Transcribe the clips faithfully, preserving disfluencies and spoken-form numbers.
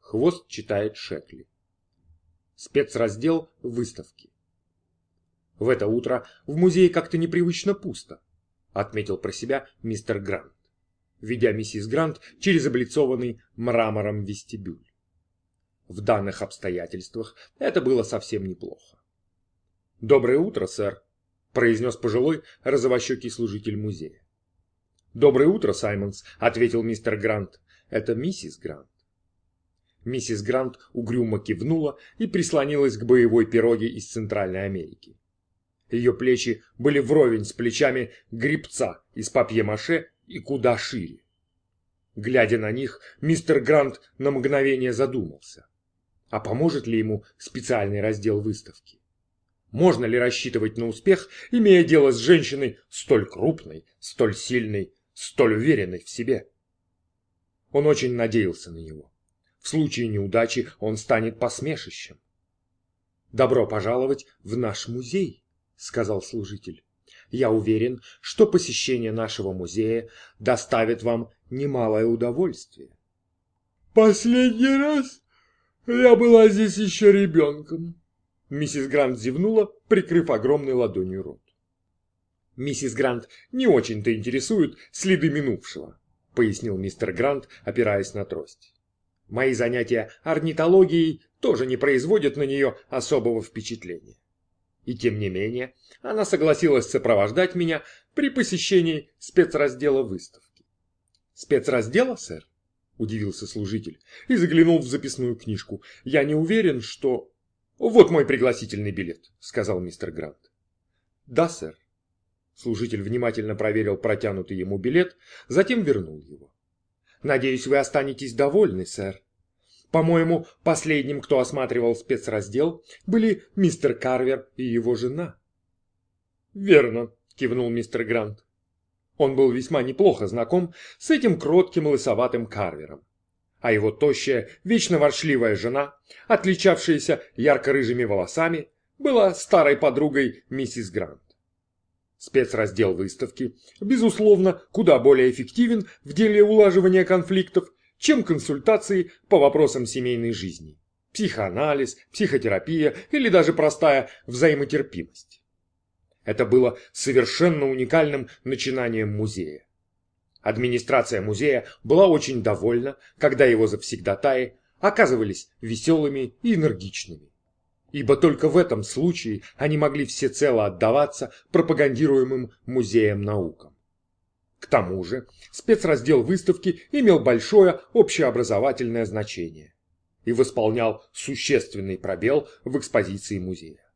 Хвост читает Шекли. Спецраздел выставки. В это утро в музее как-то непривычно пусто, отметил про себя мистер Грант, ведя миссис Грант через облицованный мрамором вестибюль. В данных обстоятельствах это было совсем неплохо. «Доброе утро, сэр», — произнес пожилой розовощекий служитель музея. «Доброе утро, Саймонс», — ответил мистер Грант. «Это миссис Грант». Миссис Грант угрюмо кивнула и прислонилась к боевой пироге из Центральной Америки. Ее плечи были вровень с плечами гребца из папье-маше и куда шире. Глядя на них, мистер Грант на мгновение задумался. А поможет ли ему специальный раздел выставки? Можно ли рассчитывать на успех, имея дело с женщиной столь крупной, столь сильной, столь уверенной в себе? Он очень надеялся на него. В случае неудачи он станет посмешищем. «Добро пожаловать в наш музей», — сказал служитель. «Я уверен, что посещение нашего музея доставит вам немалое удовольствие». «Последний раз я была здесь еще ребенком», — миссис Грант зевнула, прикрыв огромной ладонью рот. «Миссис Грант не очень-то интересуют следы минувшего», — пояснил мистер Грант, опираясь на трость. «Мои занятия орнитологией тоже не производят на нее особого впечатления. И тем не менее, она согласилась сопровождать меня при посещении спецраздела выставки». «Спецраздела, сэр?» – удивился служитель и заглянул в записную книжку. «Я не уверен, что...» «Вот мой пригласительный билет», – сказал мистер Грант. «Да, сэр». Служитель внимательно проверил протянутый ему билет, затем вернул его. «Надеюсь, вы останетесь довольны, сэр. По-моему, последним, кто осматривал спецраздел, были мистер Карвер и его жена». «Верно», — кивнул мистер Грант. Он был весьма неплохо знаком с этим кротким лысоватым Карвером. А его тощая, вечно ворчливая жена, отличавшаяся ярко-рыжими волосами, была старой подругой миссис Грант. Спецраздел выставки, безусловно, куда более эффективен в деле улаживания конфликтов, чем консультации по вопросам семейной жизни, психоанализ, психотерапия или даже простая взаимотерпимость. Это было совершенно уникальным начинанием музея. Администрация музея была очень довольна, когда его завсегдатаи оказывались веселыми и энергичными. Ибо только в этом случае они могли всецело отдаваться пропагандируемым музеем наукам. К тому же спецраздел выставки имел большое общеобразовательное значение и восполнял существенный пробел в экспозиции музея.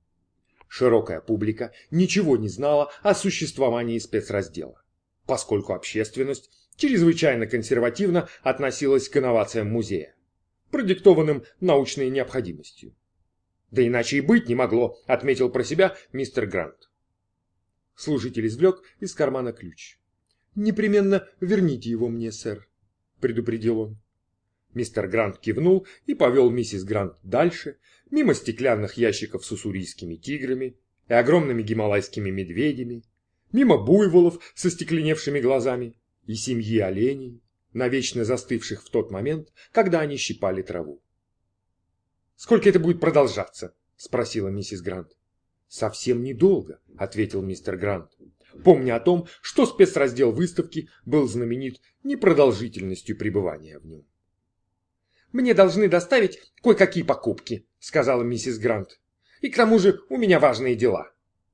Широкая публика ничего не знала о существовании спецраздела, поскольку общественность чрезвычайно консервативно относилась к инновациям музея, продиктованным научной необходимостью. «Да иначе и быть не могло», — отметил про себя мистер Грант. Служитель извлек из кармана ключ. «Непременно верните его мне, сэр», — предупредил он. Мистер Грант кивнул и повел миссис Грант дальше, мимо стеклянных ящиков с уссурийскими тиграми и огромными гималайскими медведями, мимо буйволов со стекленевшими глазами и семьи оленей, навечно застывших в тот момент, когда они щипали траву. «Сколько это будет продолжаться?» – спросила миссис Грант. «Совсем недолго», – ответил мистер Грант, помня о том, что спецраздел выставки был знаменит непродолжительностью пребывания в нем. «Мне должны доставить кое-какие покупки», – сказала миссис Грант. «И к тому же у меня важные дела».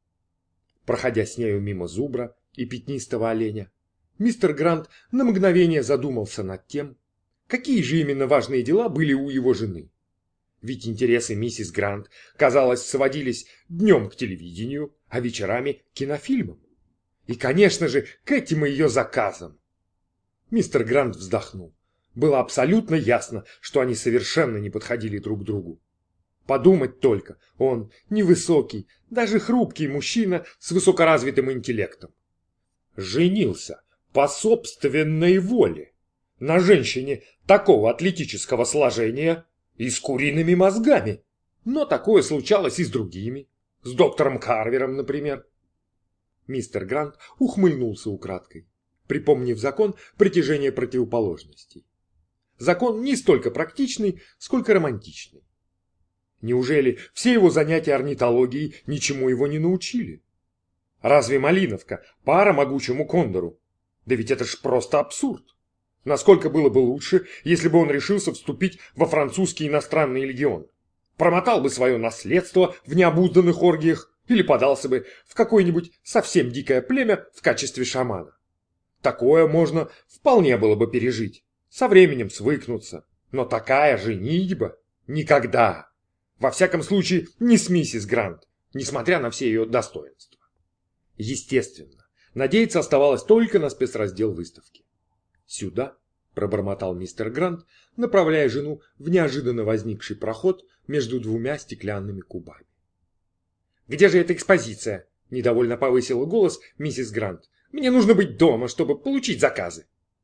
Проходя с нею мимо зубра и пятнистого оленя, мистер Грант на мгновение задумался над тем, какие же именно важные дела были у его жены. Ведь интересы миссис Грант, казалось, сводились днем к телевидению, а вечерами к кинофильмам. И, конечно же, к этим ее заказам. Мистер Грант вздохнул. Было абсолютно ясно, что они совершенно не подходили друг к другу. Подумать только, он невысокий, даже хрупкий мужчина с высокоразвитым интеллектом. Женился по собственной воле на женщине такого атлетического сложения и с куриными мозгами. Но такое случалось и с другими. С доктором Карвером, например. Мистер Грант ухмыльнулся украдкой, припомнив закон притяжения противоположностей. Закон не столько практичный, сколько романтичный. Неужели все его занятия орнитологией ничему его не научили? Разве Малиновка пара могучему кондору? Да ведь это ж просто абсурд. Насколько было бы лучше, если бы он решился вступить во французский иностранный легион? Промотал бы свое наследство в необузданных оргиях или подался бы в какое-нибудь совсем дикое племя в качестве шамана. Такое можно вполне было бы пережить, со временем свыкнуться. Но такая женитьба никогда. Во всяком случае, не с миссис Грант, несмотря на все ее достоинства. Естественно, надеяться оставалось только на спецраздел выставки. «Сюда», — пробормотал мистер Грант, направляя жену в неожиданно возникший проход между двумя стеклянными кубами. «Где же эта экспозиция?» — недовольно повысила голос миссис Грант. «Мне нужно быть дома, чтобы получить заказы».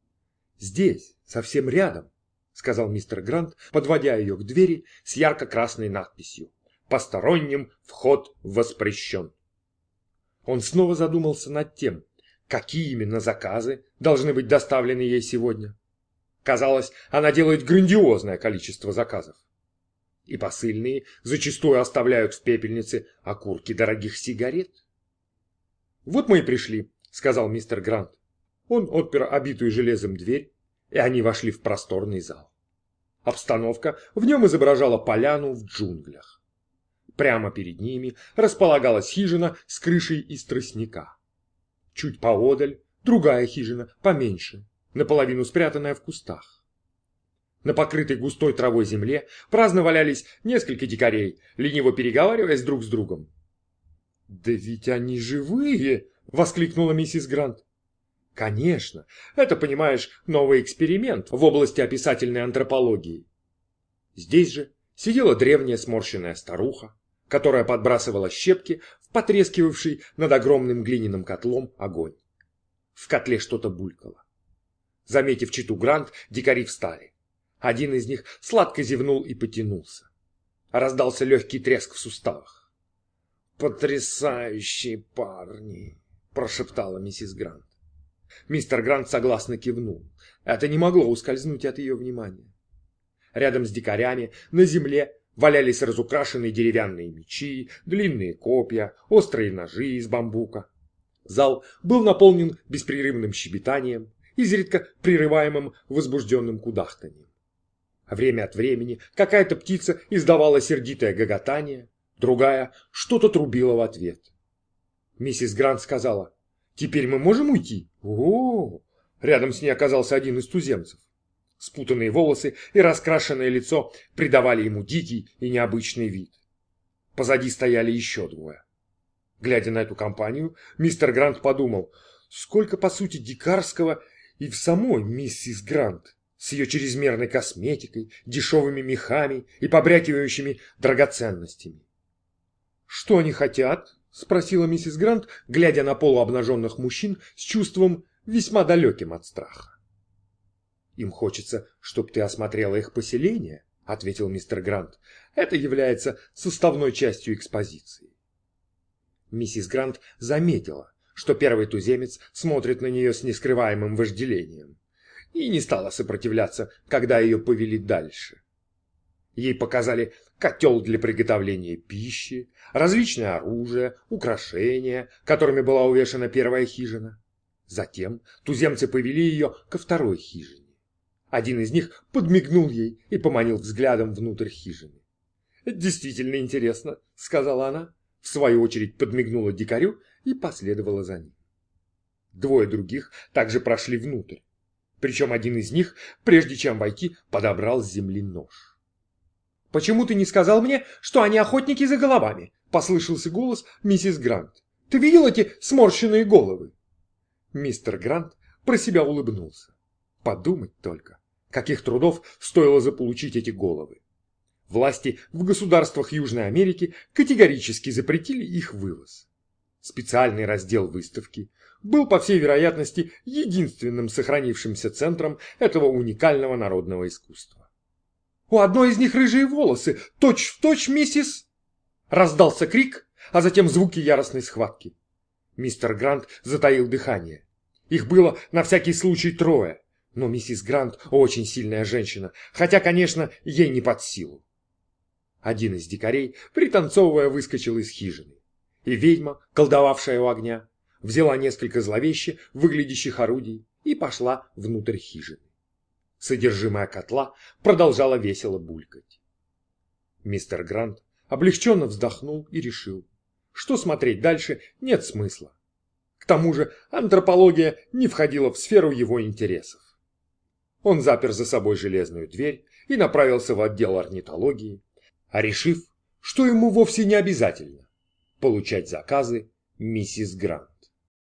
«Здесь, совсем рядом», — сказал мистер Грант, подводя ее к двери с ярко-красной надписью «Посторонним вход воспрещен». Он снова задумался над тем, какие именно заказы должны быть доставлены ей сегодня. Казалось, она делает грандиозное количество заказов. И посыльные зачастую оставляют в пепельнице окурки дорогих сигарет. «Вот мы и пришли», — сказал мистер Грант. Он отпер обитую железом дверь, и они вошли в просторный зал. Обстановка в нем изображала поляну в джунглях. Прямо перед ними располагалась хижина с крышей из тростника. Чуть поодаль другая хижина, поменьше, наполовину спрятанная в кустах. На покрытой густой травой земле праздно валялись несколько дикарей, лениво переговариваясь друг с другом. «Да ведь они живые!» — воскликнула миссис Грант. «Конечно, это, понимаешь, новый эксперимент в области описательной антропологии». Здесь же сидела древняя сморщенная старуха, которая подбрасывала щепки в потрескивавший над огромным глиняным котлом огонь. В котле что-то булькало. Заметив читу Грант, дикари встали. Один из них сладко зевнул и потянулся. Раздался легкий треск в суставах. «Потрясающие парни!» – прошептала миссис Грант. Мистер Грант согласно кивнул. Это не могло ускользнуть от ее внимания. Рядом с дикарями на земле валялись разукрашенные деревянные мечи, длинные копья, острые ножи из бамбука. Зал был наполнен беспрерывным щебетанием, изредка прерываемым возбужденным кудахтанием. Время от времени какая-то птица издавала сердитое гоготание, другая что-то трубила в ответ. Миссис Грант сказала: «Теперь мы можем уйти?» О, рядом с ней оказался один из туземцев. Спутанные волосы и раскрашенное лицо придавали ему дикий и необычный вид. Позади стояли еще двое. Глядя на эту компанию, мистер Грант подумал, сколько по сути дикарского и в самой миссис Грант, с ее чрезмерной косметикой, дешевыми мехами и побрякивающими драгоценностями. «Что они хотят?» — спросила миссис Грант, глядя на полуобнаженных мужчин с чувством весьма далеким от страха. «Им хочется, чтоб ты осмотрела их поселение», — ответил мистер Грант. «Это является составной частью экспозиции». Миссис Грант заметила, что первый туземец смотрит на нее с нескрываемым вожделением, и не стала сопротивляться, когда ее повели дальше. Ей показали котел для приготовления пищи, различное оружие, украшения, которыми была увешана первая хижина. Затем туземцы повели ее ко второй хижине. Один из них подмигнул ей и поманил взглядом внутрь хижины. «Это действительно интересно», — сказала она, в свою очередь подмигнула дикарю и последовала за ним. Двое других также прошли внутрь. Причем один из них, прежде чем войти, подобрал с земли нож. «Почему ты не сказал мне, что они охотники за головами?» — послышался голос миссис Грант. «Ты видел эти сморщенные головы?» Мистер Грант про себя улыбнулся. Подумать только, каких трудов стоило заполучить эти головы. Власти в государствах Южной Америки категорически запретили их вывоз. Специальный раздел выставки был, по всей вероятности, единственным сохранившимся центром этого уникального народного искусства. «У одной из них рыжие волосы, точь-в-точь миссис...» Раздался крик, а затем звуки яростной схватки. Мистер Грант затаил дыхание. Их было на всякий случай трое. Но миссис Грант очень сильная женщина, хотя, конечно, ей не под силу. Один из дикарей, пританцовывая, выскочил из хижины. И ведьма, колдовавшая у огня, взяла несколько зловеще выглядящих орудий и пошла внутрь хижины. Содержимое котла продолжало весело булькать. Мистер Грант облегченно вздохнул и решил, что смотреть дальше нет смысла. К тому же антропология не входила в сферу его интересов. Он запер за собой железную дверь и направился в отдел орнитологии, а решив, что ему вовсе не обязательно получать заказы миссис Грант.